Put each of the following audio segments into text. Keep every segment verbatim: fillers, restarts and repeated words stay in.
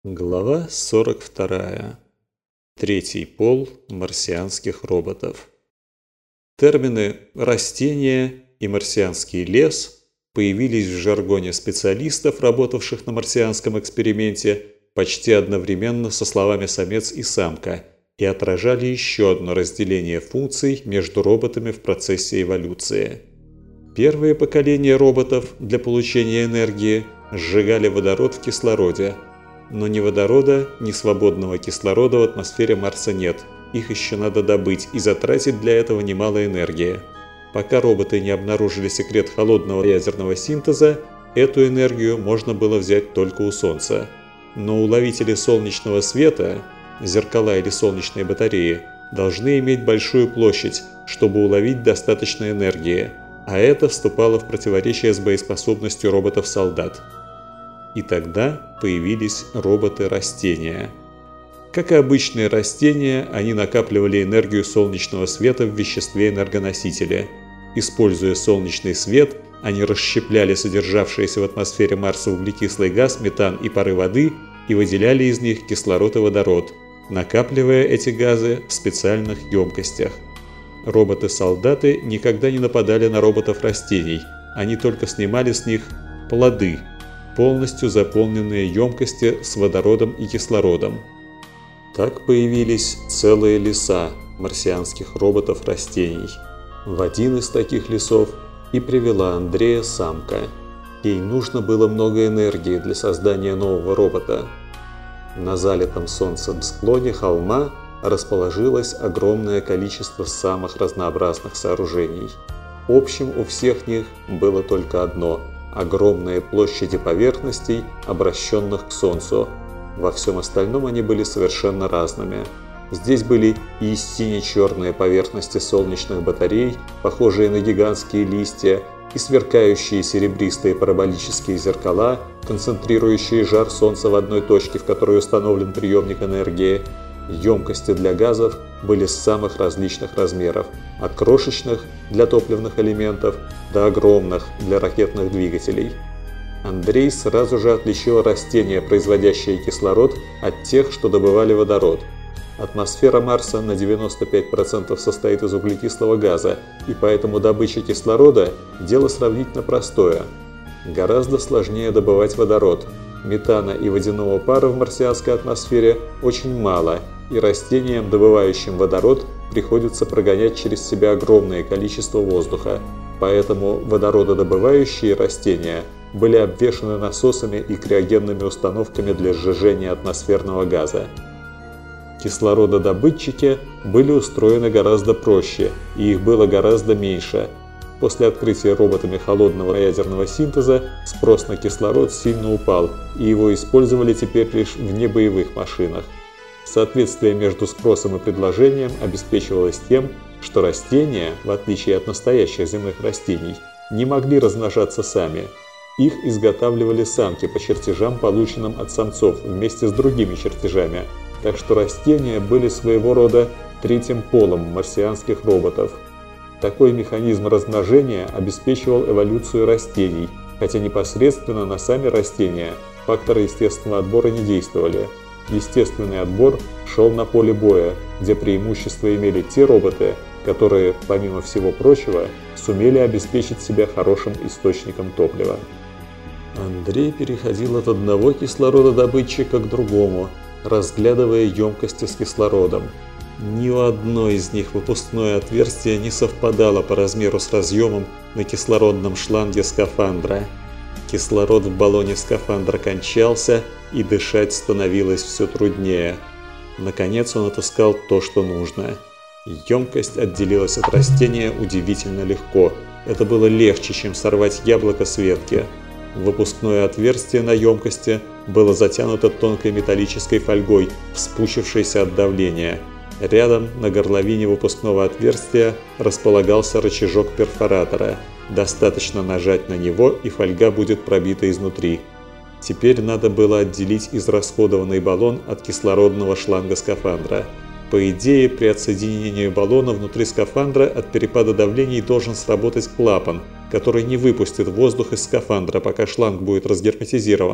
Глава сорок вторая. Третий пол марсианских роботов. Термины «растение» и «марсианский лес» появились в жаргоне специалистов, работавших на марсианском эксперименте, почти одновременно со словами «самец» и «самка», и отражали еще одно разделение функций между роботами в процессе эволюции. Первые поколения роботов для получения энергии сжигали водород в кислороде, но ни водорода, ни свободного кислорода в атмосфере Марса нет, их еще надо добыть и затратить для этого немало энергии. Пока роботы не обнаружили секрет холодного ядерного синтеза, эту энергию можно было взять только у Солнца. Но уловители солнечного света, зеркала или солнечные батареи, должны иметь большую площадь, чтобы уловить достаточно энергии, а это вступало в противоречие с боеспособностью роботов-солдат. И тогда появились роботы-растения. Как и обычные растения, они накапливали энергию солнечного света в веществе энергоносителя. Используя солнечный свет, они расщепляли содержавшийся в атмосфере Марса углекислый газ, метан и пары воды и выделяли из них кислород и водород, накапливая эти газы в специальных емкостях. Роботы-солдаты никогда не нападали на роботов-растений, они только снимали с них плоды, полностью заполненные емкости с водородом и кислородом. Так появились целые леса марсианских роботов-растений. В один из таких лесов и привела Андрея самка. Ей нужно было много энергии для создания нового робота. На залитом солнцем склоне холма расположилось огромное количество самых разнообразных сооружений. Общим у всех них было только одно – огромные площади поверхностей, обращенных к Солнцу. Во всем остальном они были совершенно разными. Здесь были и сине-черные поверхности солнечных батарей, похожие на гигантские листья, и сверкающие серебристые параболические зеркала, концентрирующие жар Солнца в одной точке, в которой установлен приемник энергии. Емкости для газов были самых различных размеров, от крошечных для топливных элементов до огромных для ракетных двигателей. Андрей сразу же отличил растения, производящие кислород, от тех, что добывали водород. Атмосфера Марса на девяносто пять процентов состоит из углекислого газа, и поэтому добыча кислорода – дело сравнительно простое. Гораздо сложнее добывать водород. Метана и водяного пара в марсианской атмосфере очень мало, и растениям, добывающим водород, приходится прогонять через себя огромное количество воздуха. Поэтому водорододобывающие растения были обвешаны насосами и криогенными установками для сжижения атмосферного газа. Кислорододобытчики были устроены гораздо проще, и их было гораздо меньше. После открытия роботами холодного ядерного синтеза спрос на кислород сильно упал, и его использовали теперь лишь в небоевых машинах. Соответствие между спросом и предложением обеспечивалось тем, что растения, в отличие от настоящих земных растений, не могли размножаться сами. Их изготавливали самки по чертежам, полученным от самцов, вместе с другими чертежами, так что растения были своего рода третьим полом марсианских роботов. Такой механизм размножения обеспечивал эволюцию растений, хотя непосредственно на сами растения факторы естественного отбора не действовали. Естественный отбор шел на поле боя, где преимущество имели те роботы, которые, помимо всего прочего, сумели обеспечить себя хорошим источником топлива. Андрей переходил от одного кислорододобытчика к другому, разглядывая емкости с кислородом. Ни у одной из них выпускное отверстие не совпадало по размеру с разъемом на кислородном шланге скафандра. Кислород в баллоне скафандра кончался, и дышать становилось все труднее. Наконец он отыскал то, что нужно. Емкость отделилась от растения удивительно легко. Это было легче, чем сорвать яблоко с ветки. Выпускное отверстие на емкости было затянуто тонкой металлической фольгой, вспучившейся от давления. Рядом, на горловине выпускного отверстия, располагался рычажок перфоратора. Достаточно нажать на него, и фольга будет пробита изнутри. Теперь надо было отделить израсходованный баллон от кислородного шланга скафандра. По идее, при отсоединении баллона внутри скафандра от перепада давлений должен сработать клапан, который не выпустит воздух из скафандра, пока шланг будет разгерметизирован.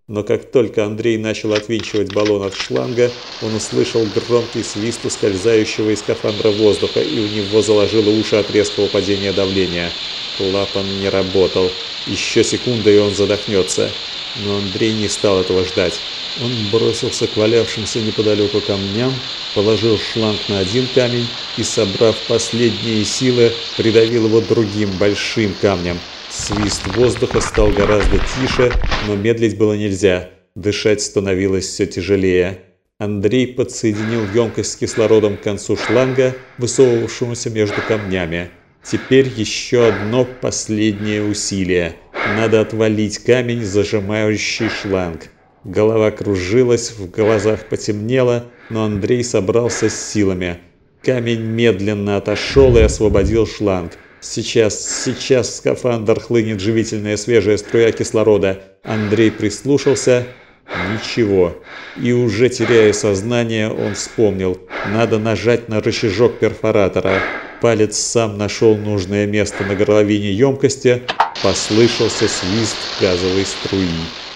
Но как только Андрей начал отвинчивать баллон от шланга, он услышал громкий свист ускользающего из скафандра воздуха, и у него заложило уши от резкого падения давления. Клапан не работал. Еще секунда, и он задохнется. Но Андрей не стал этого ждать. Он бросился к валявшимся неподалеку камням, положил шланг на один камень и, собрав последние силы, придавил его другим большим камнем. Свист воздуха стал гораздо тише, но медлить было нельзя. Дышать становилось все тяжелее. Андрей подсоединил емкость с кислородом к концу шланга, высовывавшемуся между камнями. Теперь еще одно последнее усилие. Надо отвалить камень, зажимающий шланг. Голова кружилась, в глазах потемнело, но Андрей собрался с силами. Камень медленно отошел и освободил шланг. Сейчас, сейчас в скафандр хлынет живительная свежая струя кислорода. Андрей прислушался. Ничего. И уже теряя сознание, он вспомнил. Надо нажать на рычажок перфоратора. Палец сам нашел нужное место на горловине емкости. Послышался свист газовой струи.